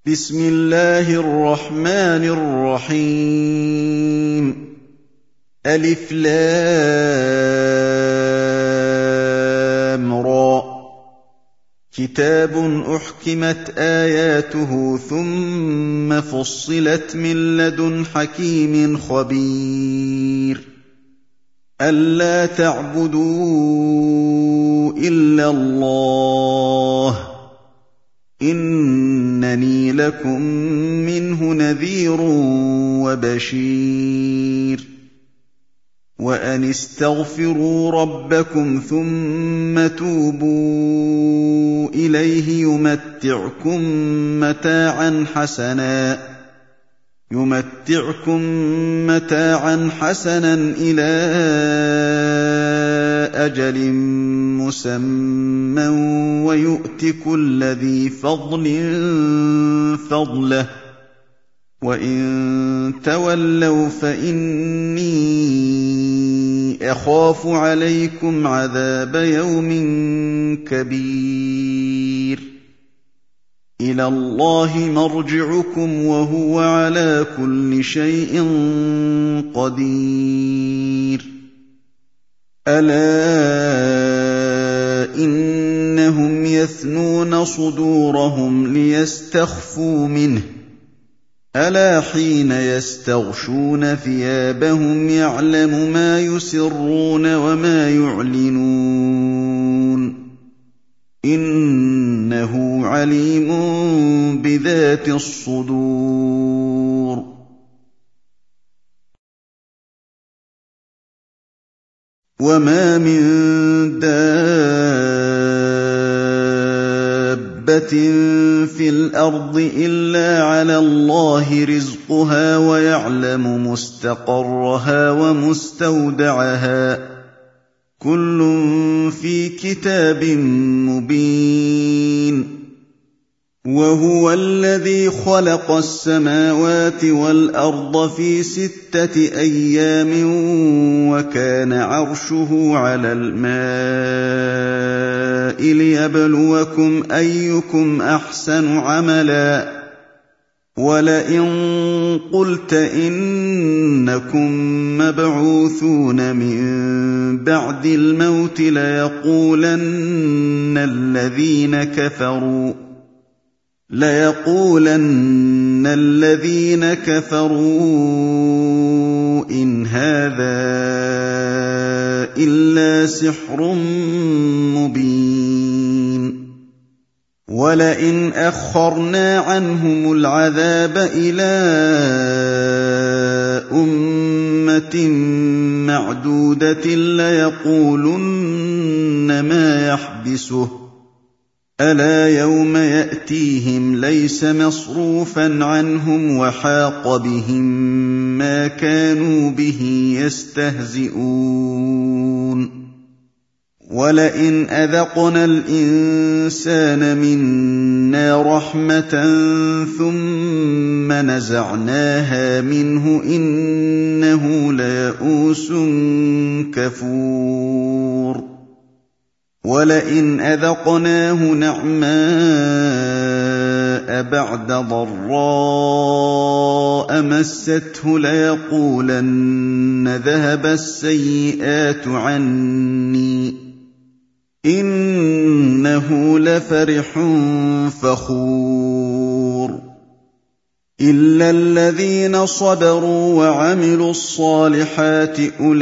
بسم الله الرحمن الرحيم ألف لام را كتاب أحكمت آياته ثم فصلت من لدن حكيم خبير ألا تعبدوا إلا الله إنني لكم منه نذير وبشير وأن استغفروا ربكم ثم توبوا إليه يمتعكم متاعا حسنا إلى أجل مسمى ويؤت كل ذي فضل فضله وإن تولوا فإني أخاف عليكم عذاب يوم كبير إلى الله مرجعكم وهو على كل شيء قدير ألا إنهم يثنون صدورهم ليستخفوا منه ألا حين يستغشون ثيابهم يعلم ما يسرون وما يعلنون إنه عليم بذات الصدور وما من دابة في الأرض إلا على الله رزقها ويعلم مستقرها ومستودعها كل في كتاب مبين وهو الذي خلق السماوات والأرض في 6 أيام وكان عرشه على الماء ليبلوكم أيكم أحسن عملا ولئن قلت إنكم مبعوثون من بعد الموت ليقولن الذين كفروا إن هذا إلا سحر مبين ولئن أخرنا عنهم العذاب إلى أمة معدودة ليقولن ما يحبسه ألا يوم يأتيهم ليس مصروفا عنهم وحاق بهم ما كانوا به يستهزئون ولئن أذقنا الإنسان منا رحمة ثم نزعناها منه إنه ليئوس كفور ولئن أذقناه نعماء بعد ضراء مسته ليقولن ذهب السيئات عني إنه لفرح فخور إلا الذين صبروا وعملوا الصالحات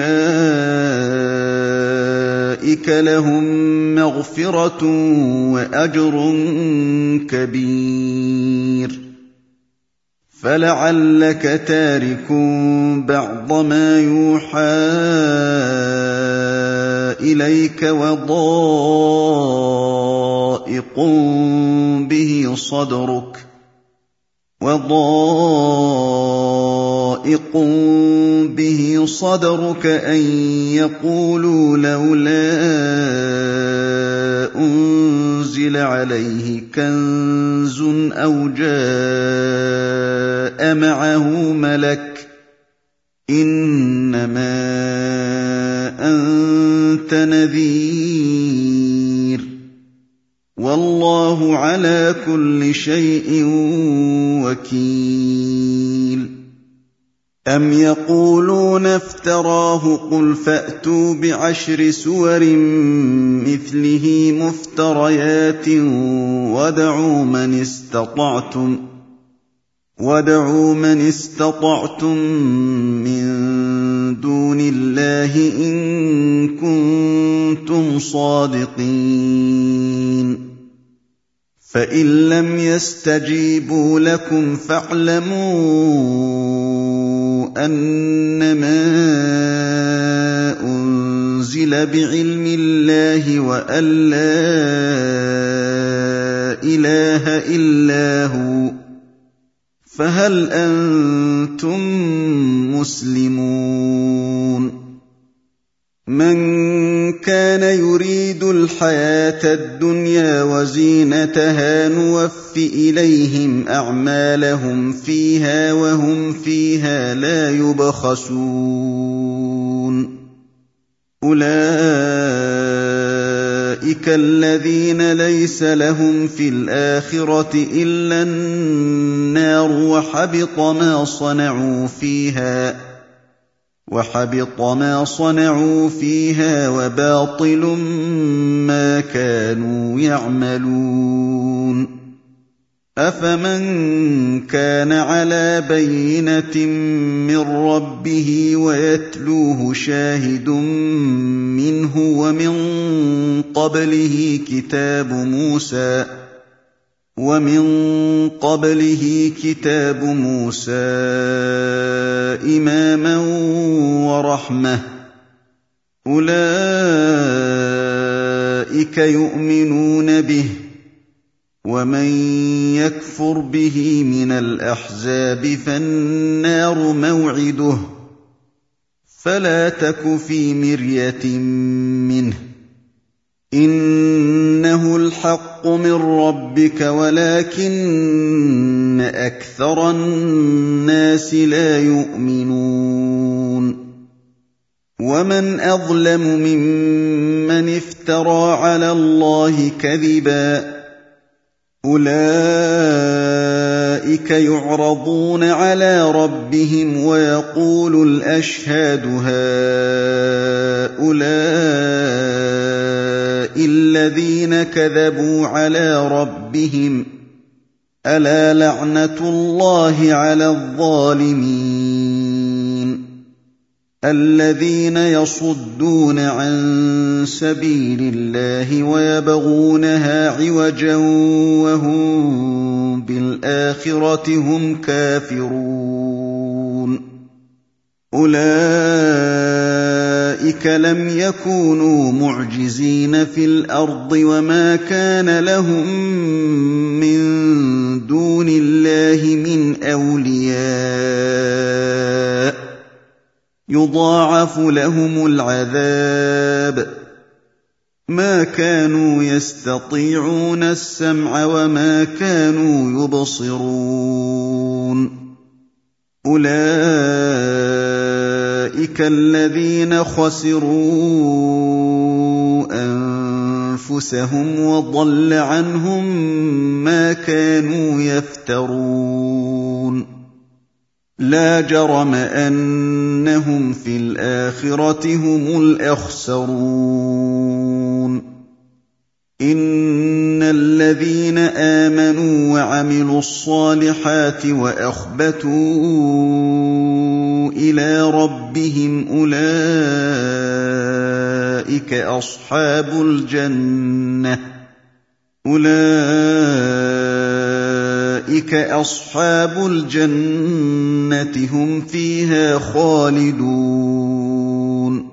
أولئك لهم مغفرة وأجر كبير فلعلك تارك بعض ما يوحى إليك وضائق به صدرك أن يقولوا لولا أنزل عليه كنز أو جاء معه ملك إنما أنت نذير وَاللَّهُ عَلَىٰ كُلِّ شَيْءٍ وَكِيلٌ أَمْ يَقُولُونَ افْتَرَاهُ ۖ قُلْ فَأْتُوا بِعَشْرِ سُوَرٍ مِّثْلِهِ مُفْتَرَيَاتٍ وَادْعُوا مَنِ اسْتَطَعْتُم مِّن دُونِ اللَّهِ إِن كُنتُمْ صَادِقِينَ فَإِن لَّمْ يَسْتَجِيبُوا لَكُمْ فَاعْلَمُوا أَنَّمَا أُنزِلَ بِعِلْمِ اللَّهِ وَأَن لَّا إِلَٰهَ إِلَّا هُوَ فَهَلْ أَنتُم مُّسْلِمُونَ مَن كَانَ يُرِيدُ الْحَيَاةَ الدُّنْيَا وَزِينَتَهَا نُوَفِّ إِلَيْهِمْ أَعْمَالَهُمْ فِيهَا وَهُمْ فِيهَا لَا يُبْخَسُونَ أُولَٰئِكَ الَّذِينَ لَيْسَ لَهُمْ فِي الْآخِرَةِ إِلَّا النَّارُ وَحَبِطَ مَا صَنَعُوا فِيهَا وَبَاطِلٌ مَّا كَانُوا يَعْمَلُونَ أَفَمَن كَانَ عَلَىٰ بَيِّنَةٍ مِّن رَّبِّهِ وَيَتْلُوهُ شَاهِدٌ مِّنْهُ وَمِن قَبْلِهِ كِتَابُ مُوسَىٰ إِمَامًا وَرَحْمَةً ۚ أُولَٰئِكَ يُؤْمِنُونَ بِهِ ۚ وَمَن يَكْفُرْ بِهِ مِنَ الْأَحْزَابِ فَالنَّارُ مَوْعِدُهُ ۚ فَلَا تَكُ فِي مِرْيَةٍ مِّنْهُ ۚ إِنَّهُ الْحَقُّ مِن رَّبِّكَ وَلَٰكِنَّ أَكْثَرَ النَّاسِ لَا يُؤْمِنُونَ وَمَنْ أَظْلَمُ مِمَّنِ افْتَرَىٰ عَلَى اللَّهِ كَذِبًا ۚ أُولَٰئِكَ يُعْرَضُونَ عَلَىٰ رَبِّهِمْ وَيَقُولُ الْأَشْهَادُ هَٰؤُلَاءِ الَّذِينَ كَذَبُوا عَلَىٰ رَبِّهِمْ ۚ أَلَا لَعْنَةُ اللَّهِ عَلَى الظَّالِمِينَ الَّذِينَ يَصُدُّونَ عَن سَبِيلِ اللَّهِ وَيَبْغُونَهَا عِوَجًا وَهُم بِالْآخِرَةِ هُمْ كَافِرُونَ أُولَٰئِكَ لَمْ يَكُونُوا مُعْجِزِينَ فِي الْأَرْضِ وَمَا كَانَ لَهُم مِّن دُونِ اللَّهِ مِنْ أَوْلِيَاءَ ۘ يُضَاعَفُ لَهُمُ الْعَذَابُ ۚ مَا كَانُوا يَسْتَطِيعُونَ السَّمْعَ وَمَا كَانُوا يُبْصِرُونَ أُولَٰئِكَ الَّذِينَ خَسِرُوا أَنفُسَهُمْ وَضَلَّ عَنْهُم مَّا كَانُوا يَفْتَرُونَ لَا جَرَمَ أَنَّهُمْ فِي الْآخِرَةِ هُمُ الْأَخْسَرُونَ إِنَّ الَّذِينَ آمَنُوا وَعَمِلُوا الصَّالِحَاتِ وَأَخْبَتُوا إِلَىٰ رَبِّهِمْ أُولَٰئِكَ أَصْحَابُ الْجَنَّةِ هُمْ فِيهَا خَالِدُونَ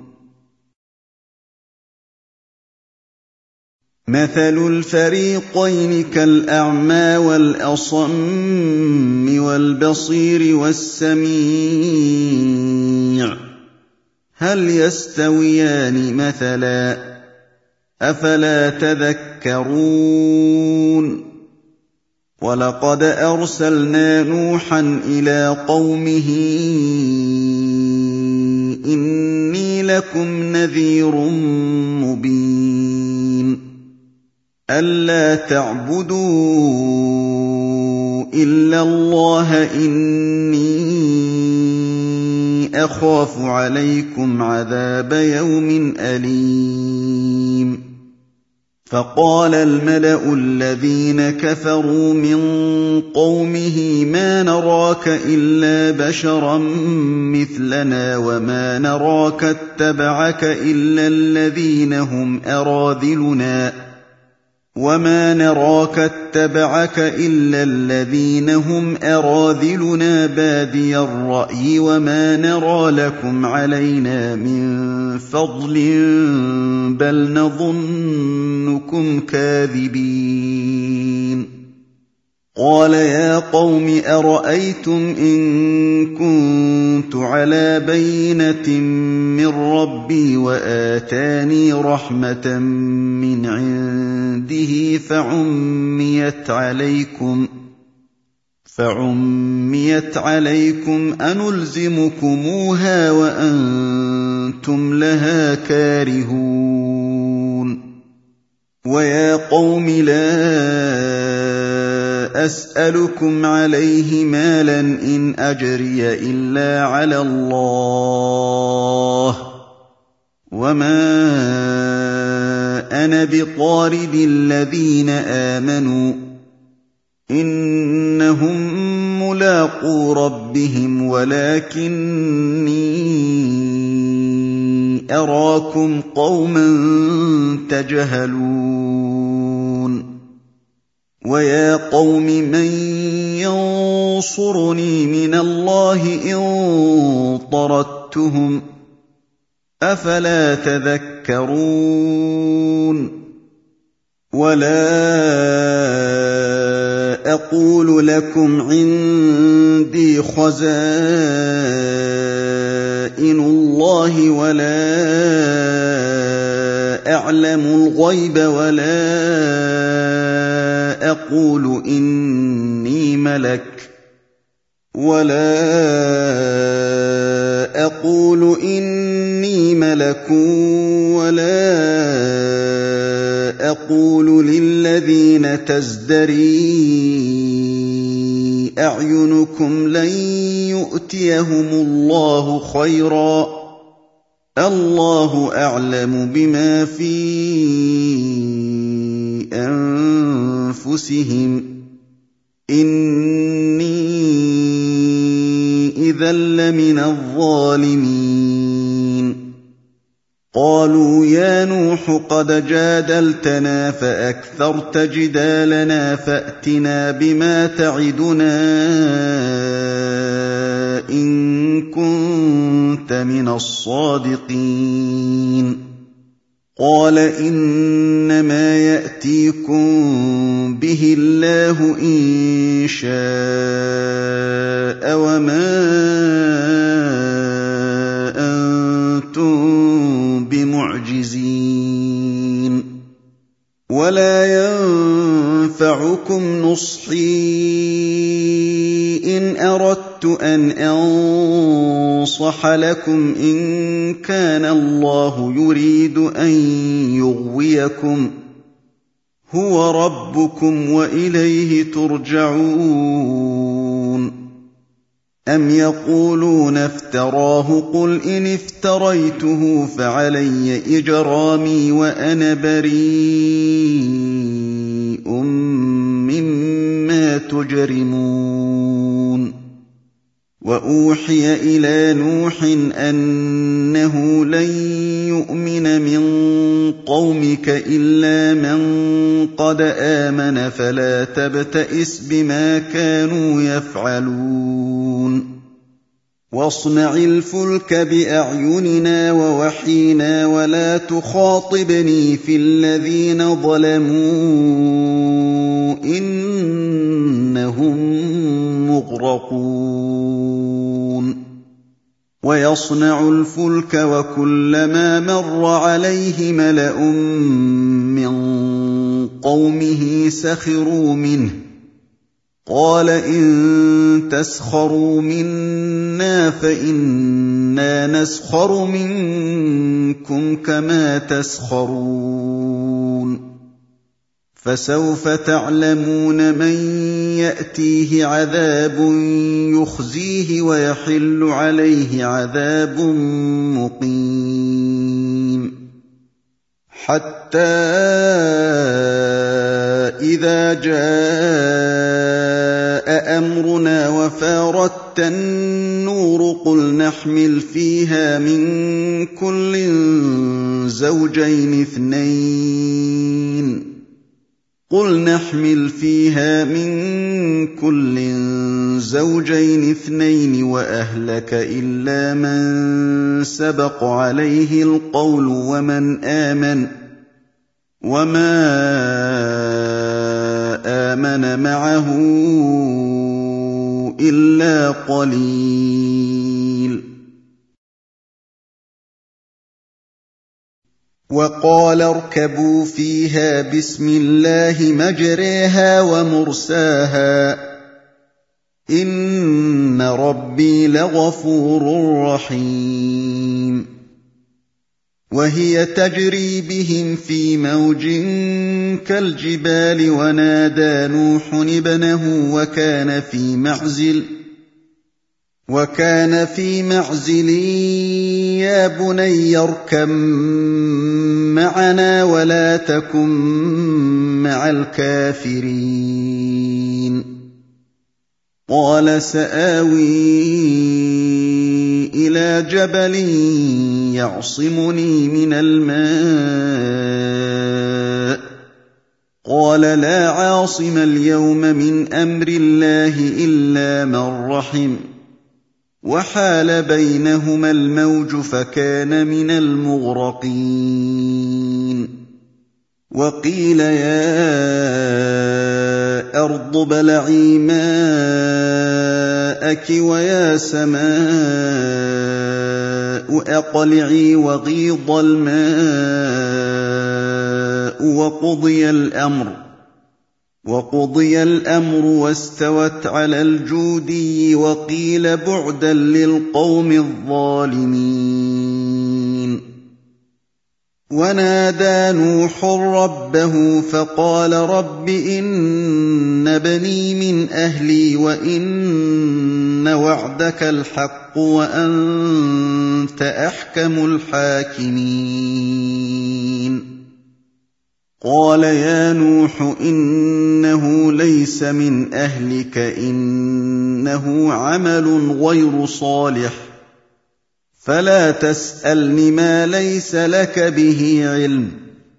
مَثَلُ الْفَرِيقَيْنِ كَالْأَعْمَىٰ وَالْأَصَمِّ وَالْبَصِيرِ وَالسَّمِيعِ ۚ هَلْ يَسْتَوِيَانِ مَثَلًا ۚ أَفَلَا تَذَكَّرُونَ وَلَقَدْ أَرْسَلْنَا نُوحًا إِلَىٰ قَوْمِهِ إِنِّي لَكُمْ نَذِيرٌ مُّبِينٌ أَلَّا تَعْبُدُوا إِلَّا اللَّهَ إِنِّي أَخَافُ عَلَيْكُمْ عَذَابَ يَوْمٍ أَلِيمٍ فَقَالَ الْمَلَأُ الَّذِينَ كَفَرُوا مِن قَوْمِهِ مَا نَرَاكَ إِلَّا بَشَرًا مِّثْلَنَا وَمَا نَرَاكَ اتَّبَعَكَ إِلَّا الَّذِينَ هُمْ أَرَاذِلُنَا بَادِيَ الرَّأْيِ وَمَا نَرَىٰ لَكُمْ عَلَيْنَا مِن فَضْلٍ بَلْ نَظُنُّكُمْ كَاذِبِينَ قَالَ يَا قَوْمِ أَرَأَيْتُمْ إِن كُنتُ عَلَىٰ بَيِّنَةٍ مِّن رَّبِّي وَآتَانِي رَحْمَةً مِّنْ عِندِهِ فَعُمِّيَتْ عَلَيْكُمْ أَنُلْزِمُكُمُوهَا وَأَنتُمْ لَهَا كَارِهُونَ وَيَا قَوْمِ لَا أَسْأَلُكُمْ عَلَيْهِ مَالًا إِنْ أَجْرِيَ إِلَّا عَلَى اللَّهِ وَمَا أَنَا بِطَارِدِ الَّذِينَ آمَنُوا إِنَّهُم مُّلَاقُو رَبِّهِمْ وَلَٰكِنِّي أَرَاكُمْ قَوْمًا تَجْهَلُونَ وَيَا قَوْمِ مَن يَنصُرُنِي مِنَ اللَّهِ إِن طَرَدتُّهُمْ ۚ أَفَلَا تَذَكَّرُونَ وَلَا أَقُولُ لَكُمْ عِندِي خَزَائِنُ اللَّهِ وَلَا أَعْلَمُ الْغَيْبَ وَلَا أَقُولُ إِنِّي مَلَكٌ وَلَا أَقُولُ لِلَّذِينَ تَزْدَرِي أَعْيُنُكُمْ لَن يُؤْتِيَهُمُ اللَّهُ خَيْرًا ۖ اللَّهُ أَعْلَمُ بِمَا فِي أَنفُسِهِمْ ۖ إِنِّي إِذًا لَّمِنَ الظَّالِمِينَ قَالُوا يَا نُوحُ قَدْ جَادَلْتَنَا فَأَكْثَرْتَ جِدَالَنَا فَأْتِنَا بِمَا تَعِدُنَا إِن كُنتَ مِنَ الصَّادِقِينَ قَالَ إِنَّمَا يَأْتِيكُم بِهِ اللَّهُ إِن شَاءَ وَمَا أَنتُم بِمُعْجِزِينَ وَلَا يَنفَعُكُمْ نُصْحِي إِنْ أَرَدتُّ أَنْ أَنصَحَ لَكُمْ إِن كَانَ اللَّهُ يُرِيدُ أَن يُغْوِيَكُمْ هُوَ رَبُّكُمْ وَإِلَيْهِ تُرْجَعُونَ أَمْ يَقُولُونَ افْتَرَاهُ ۖ قُلْ إِنِ افْتَرَيْتُهُ فَعَلَيَّ إِجْرَامِي وَأَنَا بَرِيءٌ مِّمَّا تُجْرِمُونَ وَأُوحِيَ إِلَىٰ نُوحٍ أَنَّهُ لَن يُؤْمِنَ مِن قَوْمِكَ إِلَّا مَن قَدْ آمَنَ فَلَا تَبْتَئِسْ بِمَا كَانُوا يَفْعَلُونَ وَاصْنَعِ الْفُلْكَ بِأَعْيُنِنَا وَوَحْيِنَا وَلَا تُخَاطِبْنِي فِي الَّذِينَ ظَلَمُوا إِنَّهُم مُّغْرَقُونَ وَيَصْنَعُ الْفُلْكَ وَكُلَّمَا مَرَّ عَلَيْهِ مَلَأٌ مِّن قَوْمِهِ سَخِرُوا مِنْهُ قَالَ إِن تَسْخَرُوا مِنَّا فَإِنَّا نَسْخَرُ مِنكُمْ كَمَا تَسْخَرُونَ فسوف تعلمون من يأتيه عذاب يخزيه ويحل عليه عذاب مقيم. حتى إذا جاء أمرنا وفارت النور قل نحمل فيها من كل زوجين اثنين وأهلك إلا من سبق عليه القول وما آمن معه إلا قليل. وقال اركبوا فيها بسم الله مجريها ومرساها إن ربي لغفور رحيم. وهي تجري بهم في موج كالجبال ونادى نوح ابنه وكان في معزل يا بني اركب معنا ولا تكن مع الكافرين. قال سآوي إلى جبل يعصمني من الماء قال لا عاصم اليوم من أمر الله إلا من رحم وحال بينهما الموج فكان من المغرقين. وقيل يا أرض ابلعي ماءك ويا سماء أقلعي وغيض الماء وقضي الأمر واستوت على الجودي وقيل بعدا للقوم الظالمين. ونادى نوح ربه فقال رب إن بني من أهلي وإن وعدك الحق وأنت أحكم الحاكمين. قال يا نوح إنه ليس من أهلك إنه عمل غير صالح فلا تسألني ما ليس لك به علم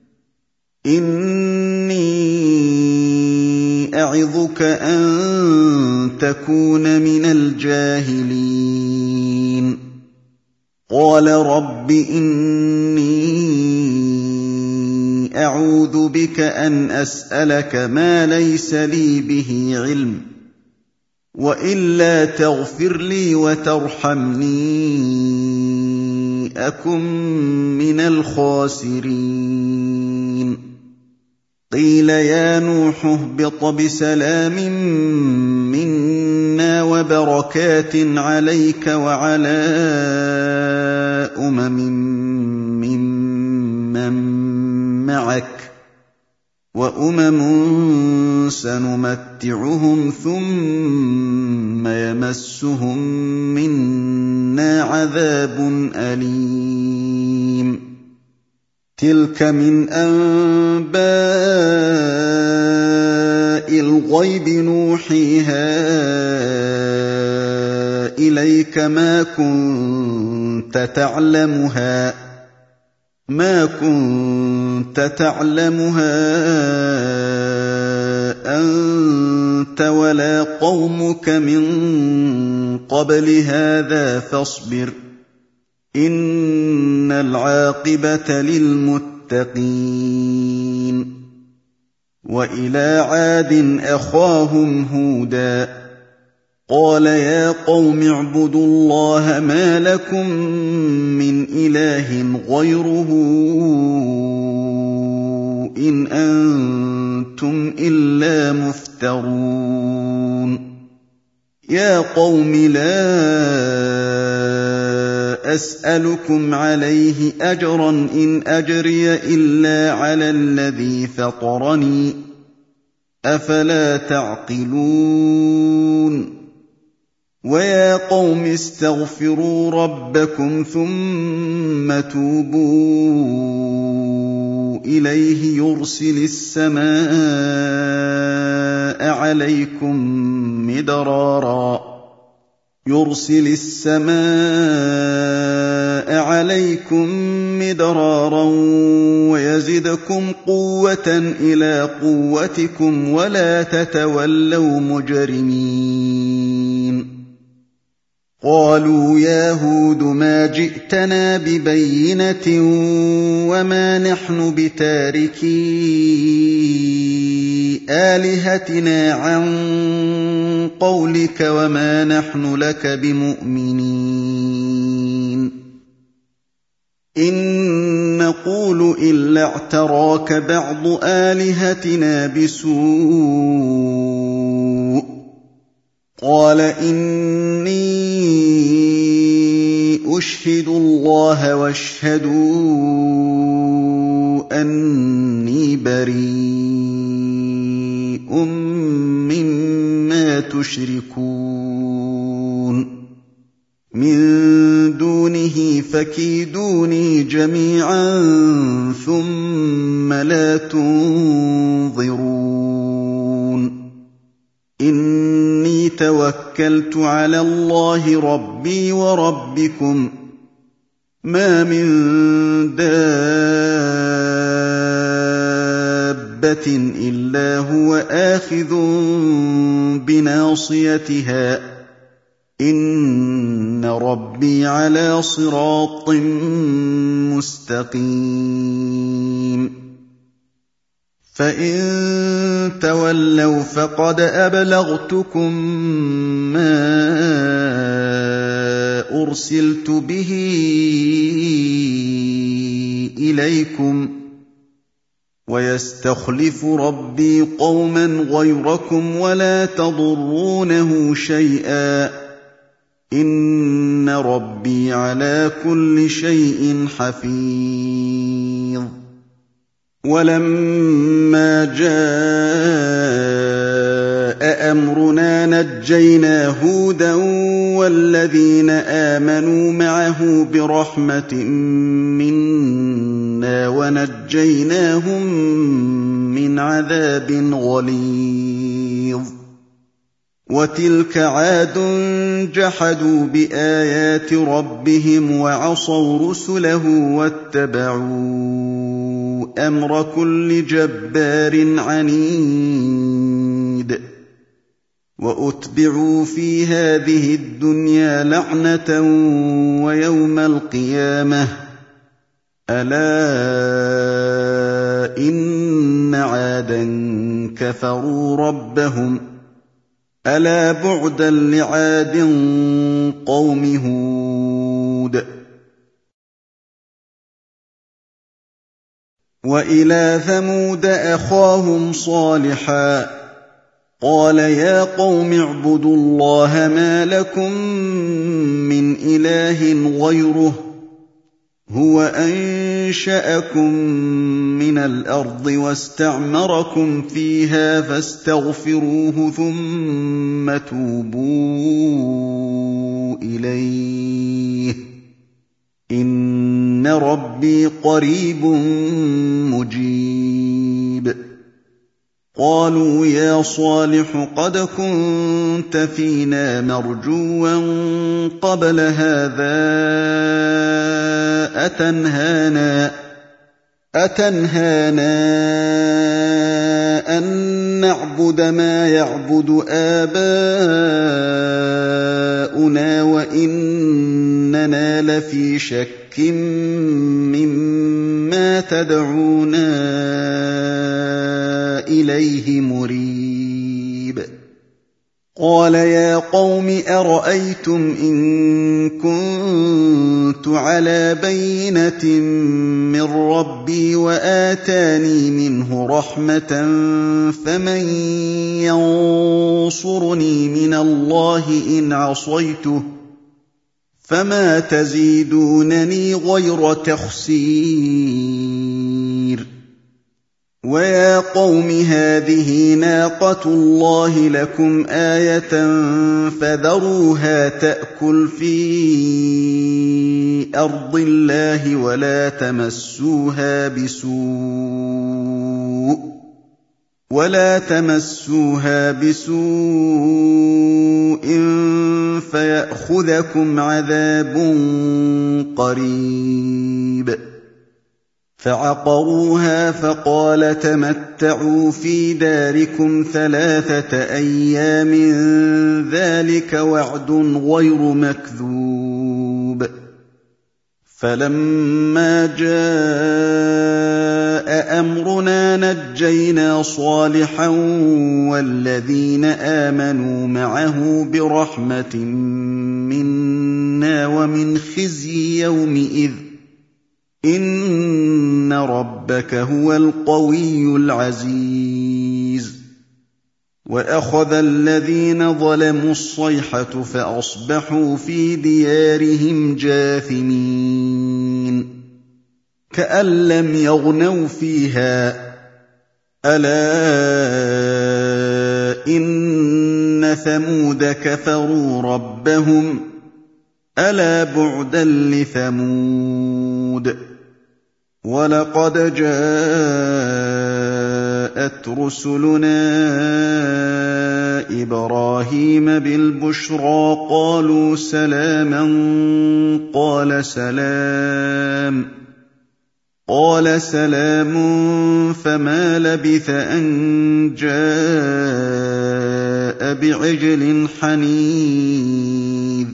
إني أعظك أن تكون من الجاهلين. قال رب إني أعوذ بك أن أسألك ما ليس لي به علم وإلا تغفر لي وترحمني أكن من الخاسرين. قيل يا نوح اهبط بسلام منا وبركات عليك وعلى ممن معك وأمم سنمتعهم ثم يمسهم منا عذاب أليم. تلك من أنباء الغيب نوحيها إليك ما كنت تعلمها أنت ولا قومك من قبل هذا فاصبر إن العاقبة للمتقين. وإلى عاد أخاهم هودا قال يا قوم اعبدوا الله ما لكم من إله غيره إن أنتم إلا مفترون. يا قوم لا أسألكم عليه أجرا إن أجري إلا على الذي فطرني أَفَلَا تَعْقِلُونَ وَيَا قَوْمِ اسْتَغْفِرُوا رَبَّكُمْ ثُمَّ تُوبُوا إِلَيْهِ يُرْسِلِ السَّمَاءَ عَلَيْكُم مِّدْرَارًا وَيَزِدْكُمْ قُوَّةً إِلَىٰ قُوَّتِكُمْ وَلَا تَتَوَلَّوْا مُجْرِمِينَ قَالُوا يَا هُودُ مَا جِئْتَنَا بِبَيِّنَةٍ وَمَا نَحْنُ بِتَارِكِي آلِهَتِنَا عَن قَوْلِكَ وَمَا نَحْنُ لَكَ بِمُؤْمِنِينَ إِن نَّقُولُ إِلَّا اعْتَرَاكَ بَعْضُ آلِهَتِنَا بِسُوءٍ قَالَ إِنِّي أُشْهِدُ اللَّهَ وَاشْهَدُوا أَنِّي بَرِيءٌ مِّمَّا تُشْرِكُونَ مِن دُونِهِ فَكِيدُونِي جَمِيعًا ثُمَّ لَا تُنظِرُونِ إِنِّي تَوَكَّلْتُ عَلَى اللَّهِ رَبِّي وَرَبِّكُم مَّا مِن دَابَّةٍ إِلَّا هُوَ آخِذٌ بِنَاصِيَتِهَا إِنَّ رَبِّي عَلَىٰ صِرَاطٍ مُّسْتَقِيمٍ فَإِن تَوَلَّوْا فَقَدْ أَبْلَغْتُكُم مَّا أُرْسِلْتُ بِهِ إِلَيْكُمْ ۖ وَيَسْتَخْلِفُ رَبِّي قَوْمًا غَيْرَكُمْ وَلَا تَضُرُّونَهُ شَيْئًا ۚ إِنَّ رَبِّي عَلَىٰ كُلِّ شَيْءٍ حَفِيظٌ وَلَمَّا جَاءَ أَمْرُنَا نَجَّيْنَا هُودًا وَالَّذِينَ آمَنُوا مَعَهُ بِرَحْمَةٍ مِّنَّا وَنَجَّيْنَاهُم مِّنْ عَذَابٍ غَلِيظٍ وَتِلْكَ عَادٌ جَحَدُوا بِآيَاتِ رَبِّهِمْ وَعَصَوْا رُسُلَهُ وَاتَّبَعُوا أَمْرَ كُلِّ جَبَّارٍ عَنِيدٍ وَأُتْبِعُوا فِي هَٰذِهِ الدُّنْيَا لَعْنَةً وَيَوْمَ الْقِيَامَةِ ۗ أَلَا إِنَّ عَادًا كَفَرُوا رَبَّهُمْ ۗ أَلَا بُعْدًا لِّعَادٍ قَوْمِ هُودٍ وَإِلَىٰ ثَمُودَ أَخَاهُمْ صَالِحًا ۗ قَالَ يَا قَوْمِ اعْبُدُوا اللَّهَ مَا لَكُم مِّنْ إِلَٰهٍ غَيْرُهُ ۖ هُوَ أَنشَأَكُم مِّنَ الْأَرْضِ وَاسْتَعْمَرَكُمْ فِيهَا فَاسْتَغْفِرُوهُ ثُمَّ تُوبُوا إِلَيْهِ ۚ إِنَّ رَبِّي قَرِيبٌ مُّجِيبٌ قَالُوا يَا صَالِحُ قَدْ كُنتَ فِينَا مَرْجُوًّا قَبْلَ هَٰذَا أَتَنْهَانَا أَن نَّعْبُدَ مَا يَعْبُدُ آبَاؤُنَا وَإِنَّنَا لَفِي شَكٍّ مِّمَّا تَدْعُونَا إِلَيْهِ مُرِيبٍ قَالَ يَا قَوْمِ أَرَأَيْتُمْ إِن كُنتُ عَلَىٰ بَيِّنَةٍ مِّن رَّبِّي وَآتَانِي مِنْهُ رَحْمَةً فَمَن يَنصُرُنِي مِنَ اللَّهِ إِنْ عَصَيْتُهُ ۖ فَمَا تَزِيدُونَنِي غَيْرَ تَخْسِيرٍ وَيَا قَوْمِ هَٰذِهِ نَاقَةُ اللَّهِ لَكُمْ آيَةً فَذَرُوهَا تَأْكُلْ فِي أَرْضِ اللَّهِ وَلَا تَمَسُّوهَا بِسُوءٍ فَيَأْخُذَكُمْ عَذَابٌ قَرِيبٌ فَعَقَرُوهَا فَقَالَ تَمَتَّعُوا فِي دَارِكُمْ 3 أَيَّامٍ ذَٰلِكَ وَعْدٌ غَيْرُ مَكْذُوبٍ فَلَمَّا جَاءَ أَمْرُنَا نَجَّيْنَا صَالِحًا وَالَّذِينَ آمَنُوا مَعَهُ بِرَحْمَةٍ مِّنَّا وَمِنْ خِزْيِ يَوْمِئِذٍ ۗ إِنَّ رَبَّكَ هُوَ الْقَوِيُّ الْعَزِيزُ وَأَخَذَ الَّذِينَ ظَلَمُوا الصَّيْحَةُ فَأَصْبَحُوا فِي دِيَارِهِمْ جَاثِمِينَ كَأَن لَّمْ يَغْنَوْا فِيهَا ۗ أَلَا إِنَّ ثَمُودَ كَفَرُوا رَبَّهُمْ ۗ أَلَا بُعْدًا لِّثَمُودَ وَلَقَدْ جَاءَتْ رُسُلُنَا إِبْرَاهِيمَ بِالْبُشْرَىٰ قَالُوا سَلَامًا قَالَ سَلَامٌ فَمَا لَبِثَ أَن جَاءَ بِعِجْلٍ حَنِيذٍ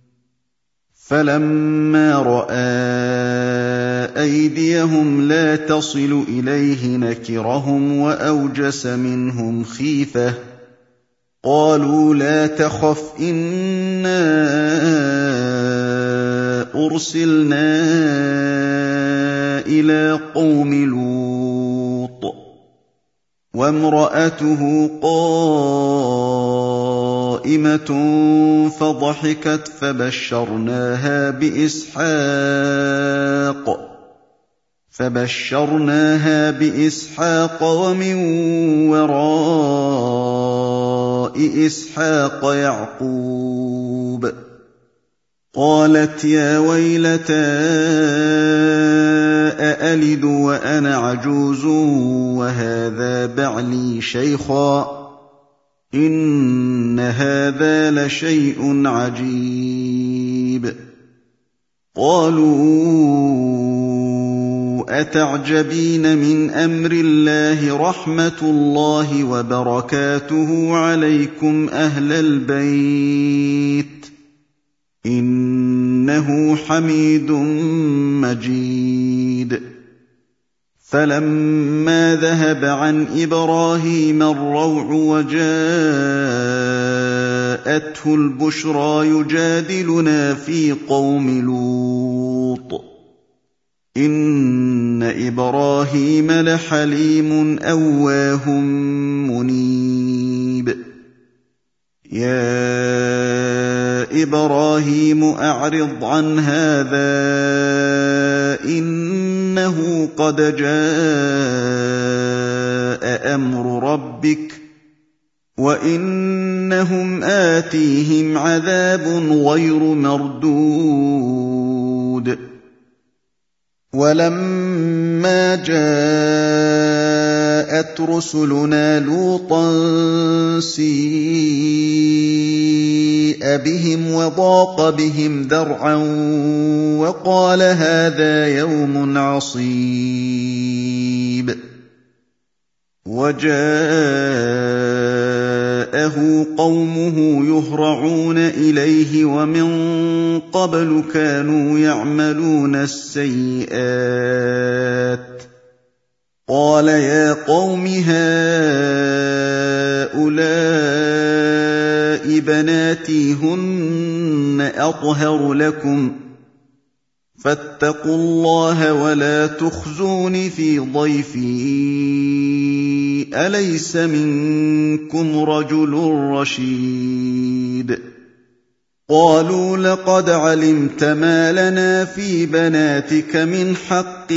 فَلَمَّا رَأَىٰ أَيْدِيَهُمْ لَا تَصِلُ إِلَيْهِ نَكِرَهُمْ وَأَوْجَسَ مِنْهُمْ خِيفَةً قَالُوا لَا تَخَفْ إِنَّا أُرْسِلْنَا إِلَىٰ قَوْمِ لُوطٍ وَامْرَأَتُهُ قَائِمَةٌ فَضَحِكَتْ فَبَشَّرْنَاهَا بِإِسْحَاقَ وَمِن وَرَاءِ إِسْحَاقَ يَعْقُوبَ قَالَتْ يَا وَيْلَتَا أَأَلِدُ وَأَنَا عَجُوزٌ وَهَٰذَا بَعْلِي شَيْخًا ۖ إِنَّ هَٰذَا لَشَيْءٌ عَجِيبٌ قَالُوا أَتَعْجَبِينَ مِنْ أَمْرِ اللَّهِ رَحْمَتُ اللَّهِ وَبَرَكَاتُهُ عَلَيْكُمْ أَهْلَ الْبَيْتِ ۚ إِنَّهُ حَمِيدٌ مَّجِيدٌ فَلَمَّا ذَهَبَ عَنْ إِبْرَاهِيمَ الرَّوْعُ وَجَاءَتْهُ الْبُشْرَىٰ يُجَادِلُنَا فِي قَوْمِ لُوطٍ إِنَّ إِبْرَاهِيمَ لَحَلِيمٌ أَوَّاهٌ مُّنِيبٌ يَا إِبْرَاهِيمُ أَعْرِضْ عَنْ هَٰذَا إِنَّهُ قَدْ جَاءَ أَمْرُ رَبِّكَ وَإِنَّهُمْ آتِيهِمْ عَذَابٌ غَيْرُ مَرْدُودٍ وَلَمَّا جَاءَتْ رُسُلُنَا لُوطًا سِيءَ بِهِمْ وَضَاقَ بِهِمْ ذَرْعًا وَقَالَ هَٰذَا يَوْمٌ عَصِيبٌ وَجَاءَهُ قَوْمُهُ يُهْرَعُونَ إِلَيْهِ وَمِن قَبْلُ كَانُوا يَعْمَلُونَ السَّيِّئَاتِ قَالَ يَا قَوْمِ هَٰؤُلَاءِ بَنَاتِي هُنَّ أَطْهَرُ لَكُمْ فَاتَّقُوا اللَّهَ وَلَا تُخْزُونِ فِي ضَيْفِي أَلَيْسَ مِنكُمْ رَجُلٌ رَّشِيدٌ قالوا لقد علمت ما لنا في بناتك من حق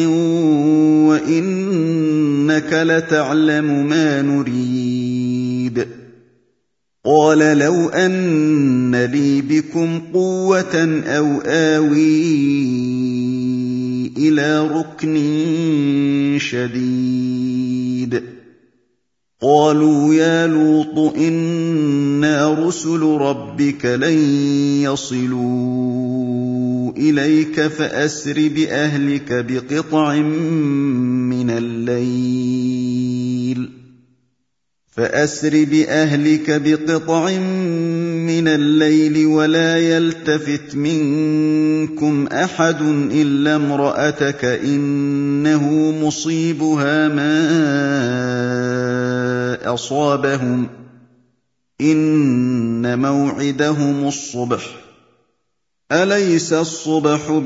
وإنك لتعلم ما نريد. قال لو أن لي بكم قوة أو آوي إلى ركن شديد. قالوا يا لوط إنا رسل ربك لن يصلوا إليك فأسر بأهلك بقطع من الليل ولا يلتفت منكم أحد إلا امرأتك إنه مصيبها ما أصابهم إن موعدهم الصبح أليس الصبح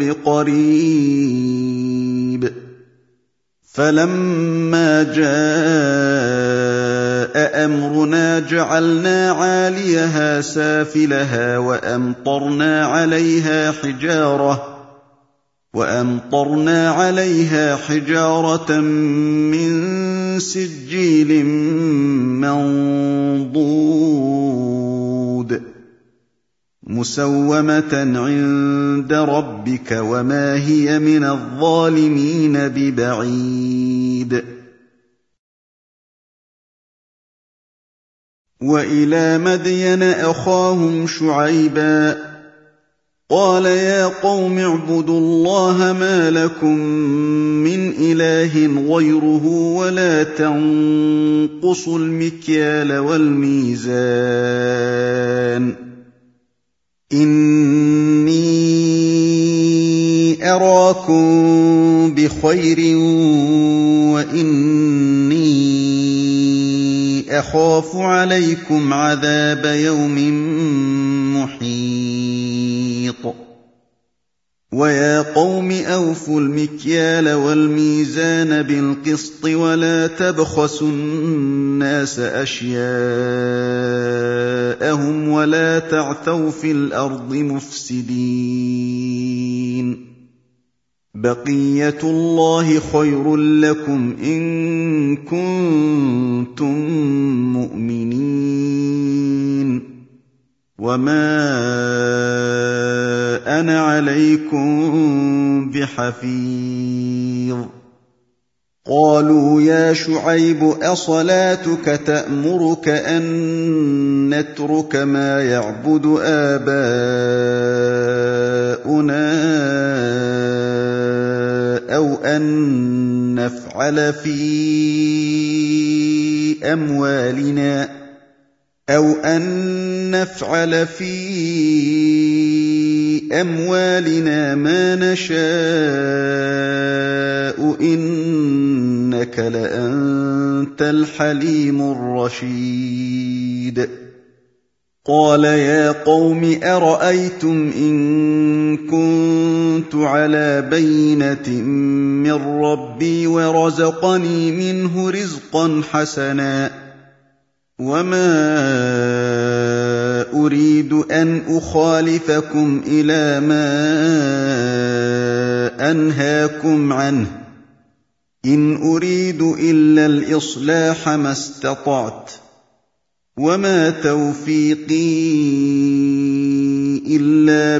بقريب. فلما جاء أمرنا جعلنا عاليها سافلها وأمطرنا عليها حجارة من سجيل منضود مسومة عند ربك وما هي من الظالمين ببعيد. وإلى مدين أخاهم شعيبا قال يا قوم اعبدوا الله ما لكم من إله غيره ولا تنقصوا المكيال والميزان إني أراكم بخير وإني أخاف عليكم عذاب يوم محيط. ويا قوم أوفوا المكيال والميزان بالقسط ولا تبخسوا الناس أشياءهم ولا تعثوا في الأرض مفسدين. بقية الله خير لكم إن كنتم مؤمنين وما أنا عليكم بحفيظ. قالوا يا شعيب أصلاتك تأمرك أن نترك ما يعبد آباؤنا أو أن نفعل في أموالنا ما نشاء إنك لأنت الحليم الرشيد. قال يا قوم أرأيتم إن كنت على بينة من ربي ورزقني منه رزقا حسنا وما أريد أن أخالفكم إلى ما أنهاكم عنه إن أريد إلا الإصلاح ما استطعت وما توفيقي إلا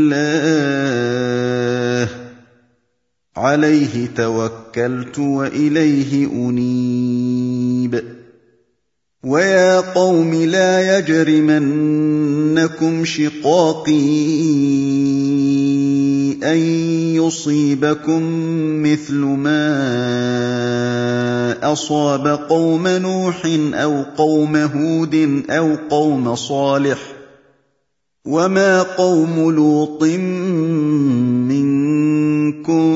بالله عليه توكلت وإليه أنيب. ويا قوم لا يجرمنكم شقاقي أن يصيبكم مثل ما أصاب قوم نوح أو قوم هود أو قوم صالح وما قوم لوط منكم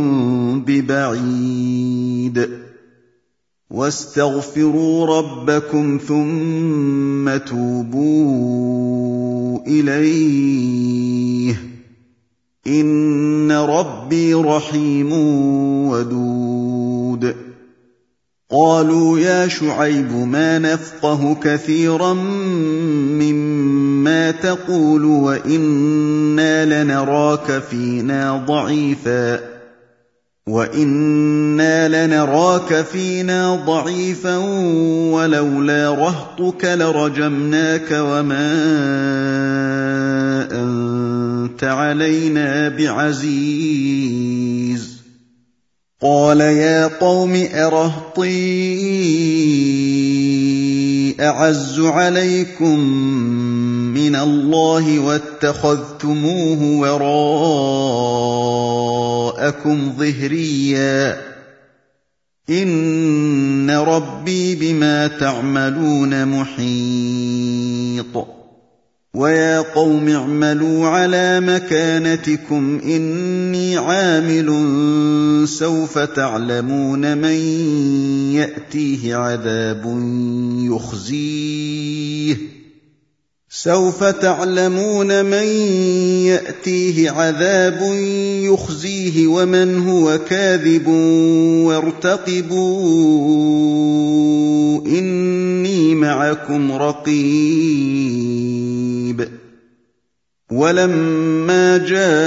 ببعيد. واستغفروا ربكم ثم توبوا إليه إن ربي رحيم ودود. قالوا يا شعيب ما نفقه كثيرا مما تقول وإنا لنراك فينا ضعيفا ولولا رهطك لرجمناك وما أنت علينا بعزيز قال يا قوم أرهطي أعز عليكم من الله واتخذتموه وراءكم ظهريا إن ربي بما تعملون محيط ويا قوم اعملوا على مكانتكم إني عامل سوف تعلمون من يأتيه عذاب يخزيه ومن هو كاذب وارتقبوا إني معكم رقيب ولما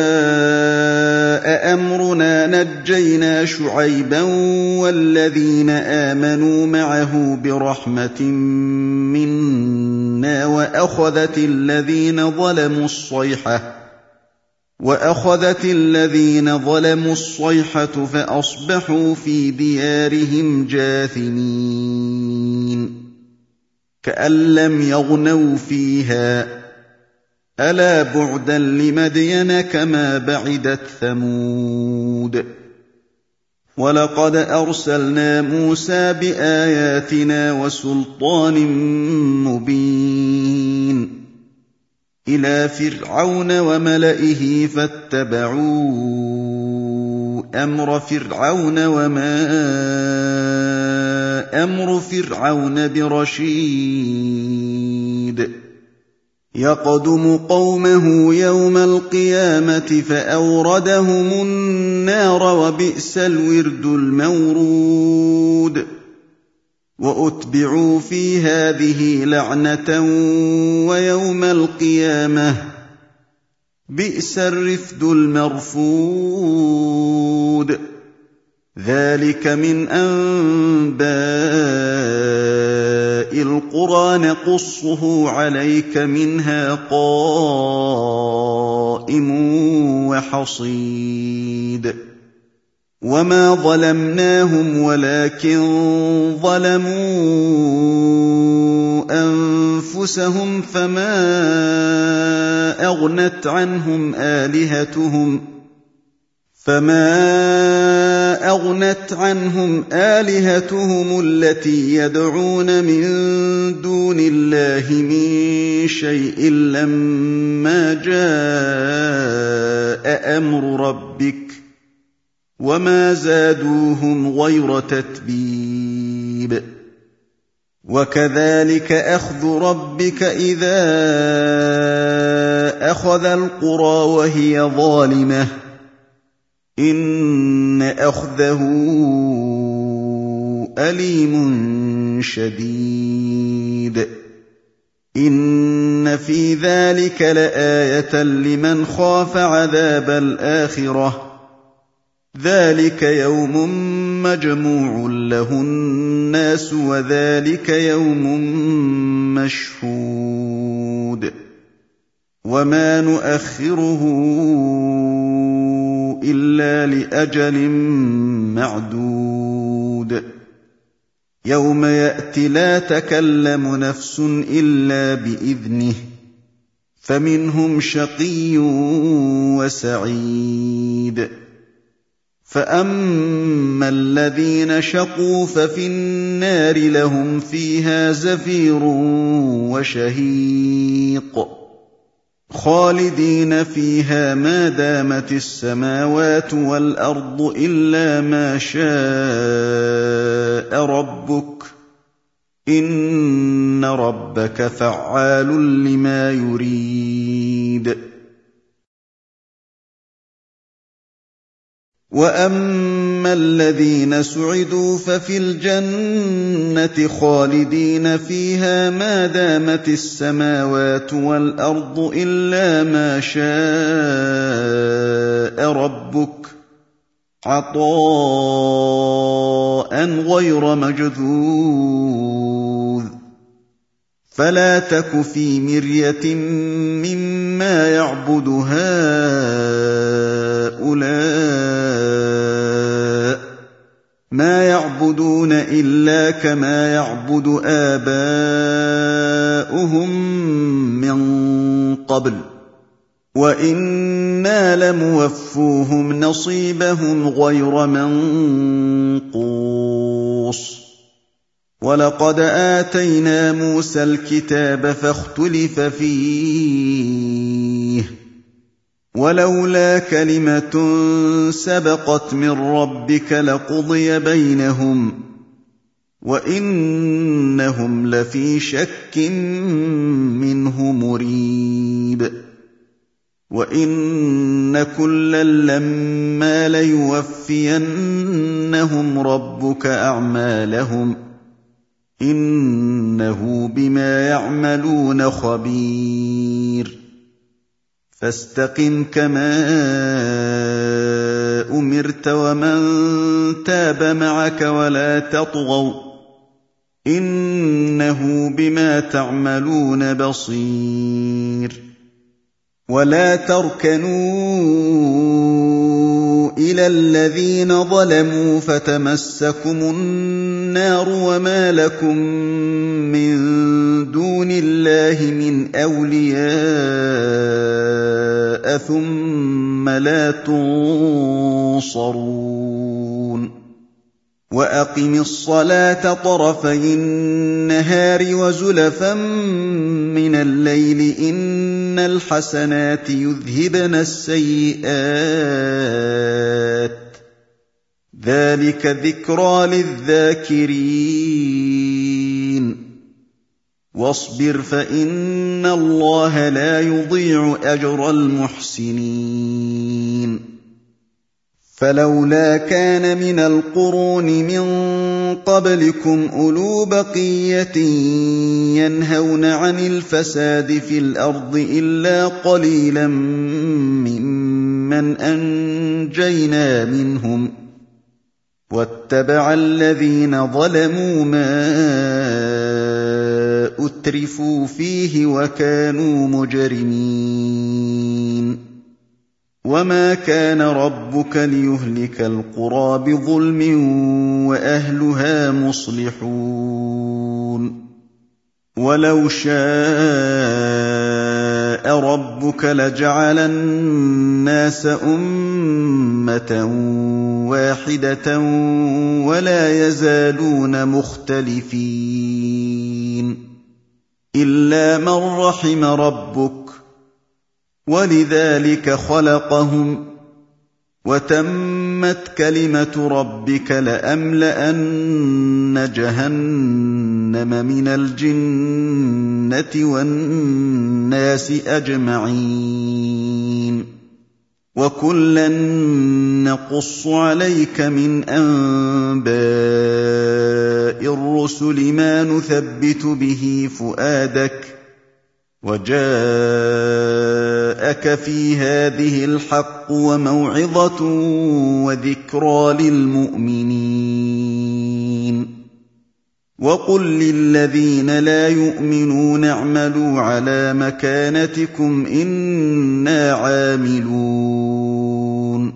جاء أمرنا نجينا شعيبا والذين آمنوا معه برحمة منا وأخذت الذين ظلموا الصيحة فأصبحوا في ديارهم جاثمين كأن لم يغنوا فيها ألا بعدا لمدين كما بعدت ثمود ولقد أرسلنا موسى بآياتنا وسلطان مبين إلى فرعون وملئه فاتبعوا أمر فرعون وما أمر فرعون برشيد يقدم قومه يوم القيامة فأوردهم النار وبئس الورد المورود وأتبعوا في هذه لعنة ويوم القيامة بئس الرفد المرفود ذلك من أنباء القرى نقصه عليك منها قائم وحصيد وما ظلمناهم ولكن ظلموا أنفسهم فما أغنت عنهم آلهتهم التي يدعون من دون الله من شيء لما جاء أمر ربك وما زادوهم غير تتبيب وكذلك أخذ ربك إذا أخذ القرى وهي ظالمة إن أخذه أليم شديد إن في ذلك لآية لمن خاف عذاب الآخرة ذلك يوم مجموع له الناس وذلك يوم مشهود وما نؤخره إلا لأجل معدود يوم يأتي لا تكلم نفس إلا بإذنه فمنهم شقي وسعيد فأما الذين شقوا ففي النار لهم فيها زفير وشهيق خالدين فيها ما دامت السماوات والأرض إلا ما شاء ربك إن ربك فعال لما يريد وَأَمَّا الَّذِينَ سُعِدُوا فَفِي الْجَنَّةِ خَالِدِينَ فِيهَا مَا دَامَتِ السَّمَاوَاتُ وَالْأَرْضُ إِلَّا مَا شَاءَ رَبُّكَ عَطَاءً غَيْرَ مَجْذُوذٍ فَلَا تَكُ فِي مِرْيَةٍ مِّمَّا يَعْبُدُ هَٰؤُلَاءِ مَا يَعْبُدُونَ إِلَّا كَمَا يَعْبُدُ آبَاؤُهُم مِّن قَبْلُ وَإِنَّا لَمُوَفُّوهُمْ نَصِيبَهُمْ غَيْرَ مَنقُوصٍ وَلَقَدْ آتَيْنَا مُوسَى الْكِتَابَ فَاخْتُلِفَ فِيهِ وَلَوْلَا كَلِمَةٌ سَبَقَتْ مِن رَّبِّكَ لَقُضِيَ بَيْنَهُمْ وَإِنَّهُمْ لَفِي شَكٍّ مِّنْهُ مُرِيبٍ وَإِنَّ كُلًّا لَّمَّا لَيُوَفِّيَنَّهُمْ رَبُّكَ أَعْمَالَهُمْ إِنَّهُ بِمَا يَعْمَلُونَ خَبِيرٌ فَاسْتَقِمْ كَمَا أُمِرْتَ وَمَن تَابَ مَعَكَ وَلَا تَطْغَوْا إِنَّهُ بِمَا تَعْمَلُونَ بَصِيرٌ وَلَا تَرْكَنُوا إِلَى الَّذِينَ ظَلَمُوا فَتَمَسَّكُمُ النَّارُ وَمَا لَكُم مِّن دُونِ اللَّهِ مِنْ أَوْلِيَاءَ ثُمَّ لَا تُنصَرُونَ وَأَقِمِ الصَّلَاةَ طَرَفَيِ النَّهَارِ وَزُلَفًا مِّنَ اللَّيْلِ ۚ إِنَّ الْحَسَنَاتِ يُذْهِبْنَ السَّيِّئَاتِ ۚ ذَٰلِكَ ذِكْرَىٰ لِلذَّاكِرِينَ وَاصْبِرْ فَإِنَّ اللَّهَ لَا يُضِيعُ أَجْرَ الْمُحْسِنِينَ فَلَوْلَا كَانَ مِنَ الْقُرُونِ مِن قَبْلِكُمْ أُولُو بَقِيَّةٍ يَنْهَوْنَ عَنِ الْفَسَادِ فِي الْأَرْضِ إِلَّا قَلِيلًا مِّمَّنْ أَنجَيْنَا مِنْهُمْ ۗ وَاتَّبَعَ الَّذِينَ ظَلَمُوا مَا أُتْرِفُوا فِيهِ وَكَانُوا مُجْرِمِينَ وَمَا كَانَ رَبُّكَ لِيُهْلِكَ الْقُرَىٰ بِظُلْمٍ وَأَهْلُهَا مُصْلِحُونَ وَلَوْ شَاءَ رَبُّكَ لَجَعَلَ النَّاسَ أُمَّةً وَاحِدَةً وَلَا يَزَالُونَ مُخْتَلِفِينَ إِلَّا مَن رَّحِمَ رَبُّكَ وَلِذَٰلِكَ خَلَقَهُمْ وَتَمَّتْ كَلِمَةُ رَبِّكَ لَأَمْلَأَنَّ جَهَنَّمَ مِنَ الْجِنَّةِ وَالنَّاسِ أَجْمَعِينَ وَكُلًّا نَّقُصُّ عَلَيْكَ مِنْ أَنبَاءِ الرُّسُلِ مَا نُثَبِّتُ بِهِ فُؤَادَكَ وَجَاءَكَ فِي هَٰذِهِ الْحَقُّ وَمَوْعِظَةٌ وَذِكْرَىٰ لِلْمُؤْمِنِينَ وَقُل لِّلَّذِينَ لَا يُؤْمِنُونَ اعْمَلُوا عَلَىٰ مَكَانَتِكُمْ إِنَّا عَامِلُونَ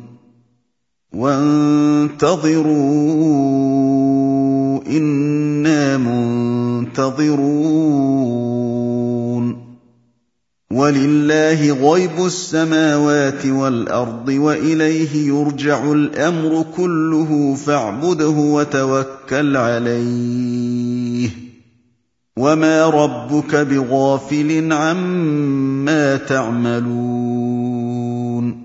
وَانتَظِرُوا إِنَّا مُنتَظِرُونَ وَلِلَّهِ غَيْبُ السَّمَاوَاتِ وَالْأَرْضِ وَإِلَيْهِ يُرْجَعُ الْأَمْرُ كُلُّهُ فَاعْبُدْهُ وَتَوَكَّلْ عَلَيْهِ وَمَا رَبُّكَ بِغَافِلٍ عَمَّا تَعْمَلُونَ